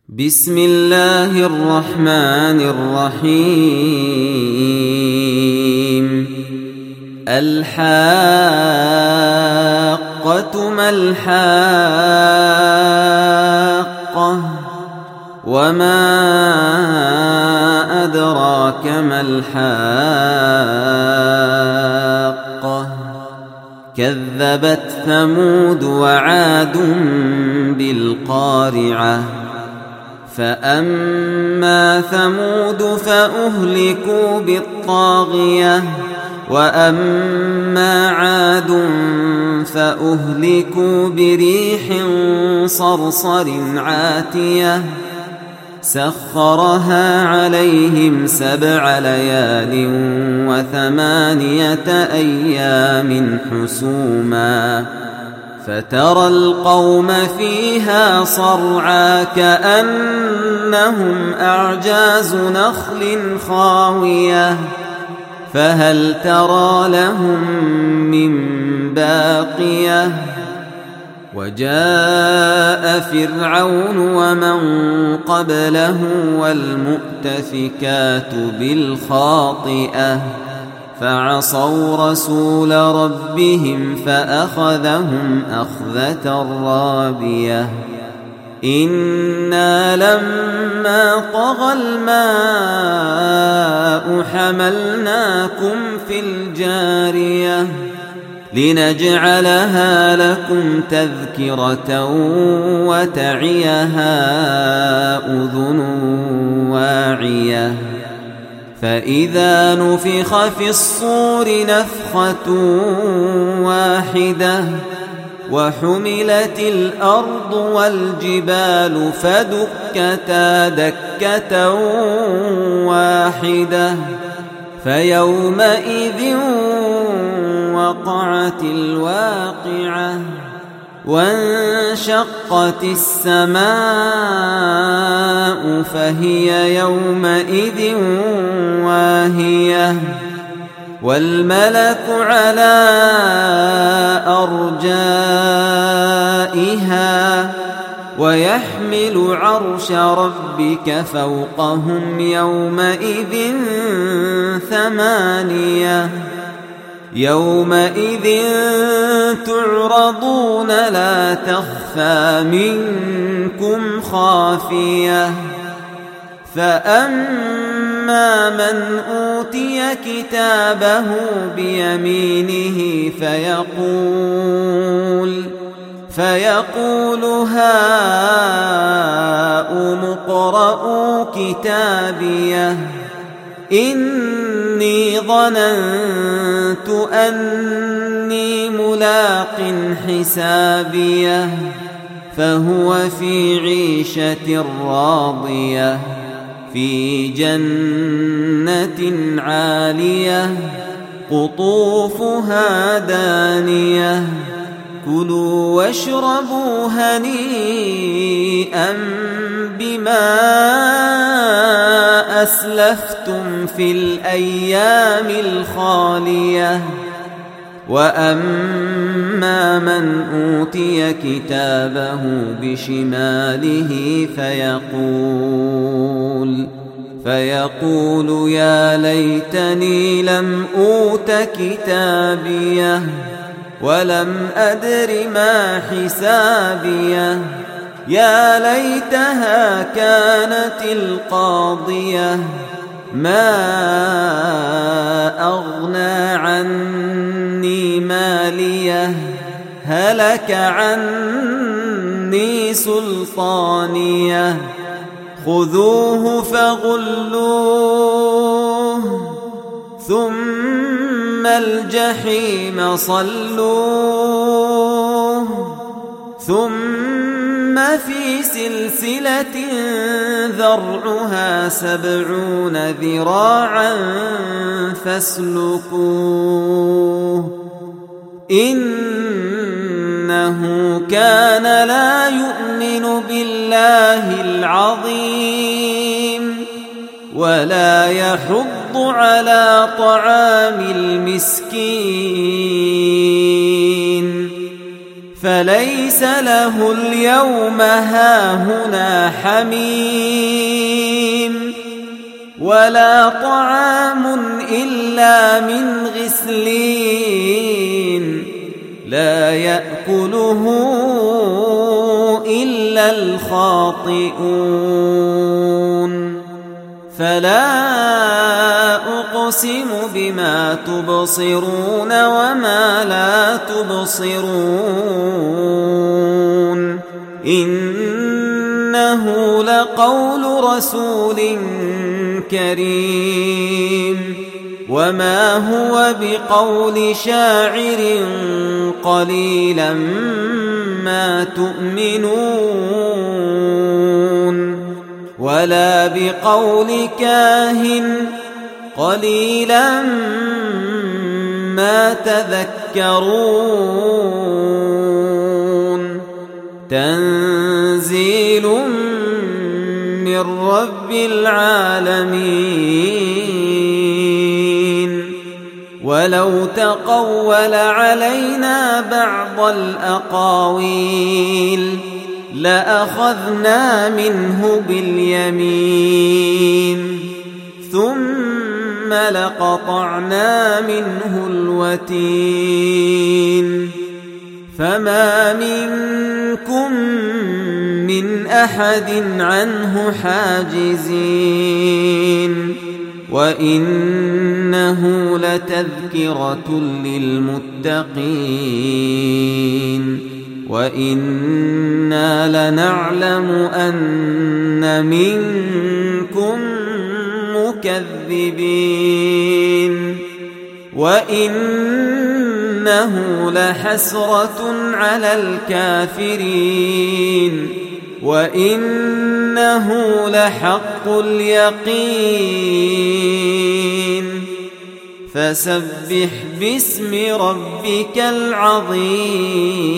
بسم الله الرحمن الرحيم. الحاقة ما الحاقة وما أدراك ما الحاقة كذبت ثمود وعاد بالقارعة فأما ثمود فأهلكوا بالطاغية وأما عاد فأهلكوا بريح صرصر عاتية سخرها عليهم 7 ليال و8 أيام حسوما فترى القوم فيها صرعى كأنهم أعجاز نخل خاوية فهل ترى لهم من باقية وجاء فرعون ومن قبله والمؤتفكات بالخاطئة فعصوا رسول ربهم فأخذهم أخذة رابية إنا لما طغى الماء حملناكم في الجارية لنجعلها لكم تذكرة وتعيها أذن واعية فإذا نفخ في الصور نفخة واحدة وحملت الأرض والجبال فدكتا دكة واحدة فيومئذ وقعت الواقعة وانشقت السماء فهي يومئذ واهية والملك على أرجائها ويحمل عرش ربك فوقهم يومئذ 8 يومئذ تعرضون لا تخفى منكم خافية فأما من أوتي كتابه بيمينه فيقول هاؤم اقرءوا كتابيه إني ظننت أني ملاق حسابيه فهو في عيشة راضية في جنة عالية قطوفها دانية كلوا واشربوا هنيئا بما أسلفتم في الأيام الخالية وأما من أوتي كتابه بشماله فيقول يا ليتني لم أوت كتابيه ولم أدر ما حسابيه يا ليتها كانت القاضية ما أغنى عني ماليه هلك عني سلطانيه خذوه فغلوه ثم الجحيم صلوه ثم في سلسلة ذرعها 70 ذراعا فاسلكوه إنه كان لا يؤمن بالله العظيم ولا يحض على طعام المسكين فليس له اليوم هاهنا حميم ولا طعام إلا من غسلين لا يأكله إلا الخاطئون فلا أقسم بما تبصرون وما لا تبصرون إنه لقول رسول كريم وما هو بقول شاعر قليلا ما تؤمنون ولا بقول كاهن قليلا ما تذكرون تنزيل من رب العالمين ولو تقول علينا بعض الأقاويل لأخذنا منه باليمين ثم لقطعنا منه الوتين فما منكم من أحد عنه حاجزين وإنه لتذكرة للمتقين وإنا لنعلم أن منكم مكذبين وإنه لحسرة على الكافرين وإنه لحق اليقين فسبح باسم ربك العظيم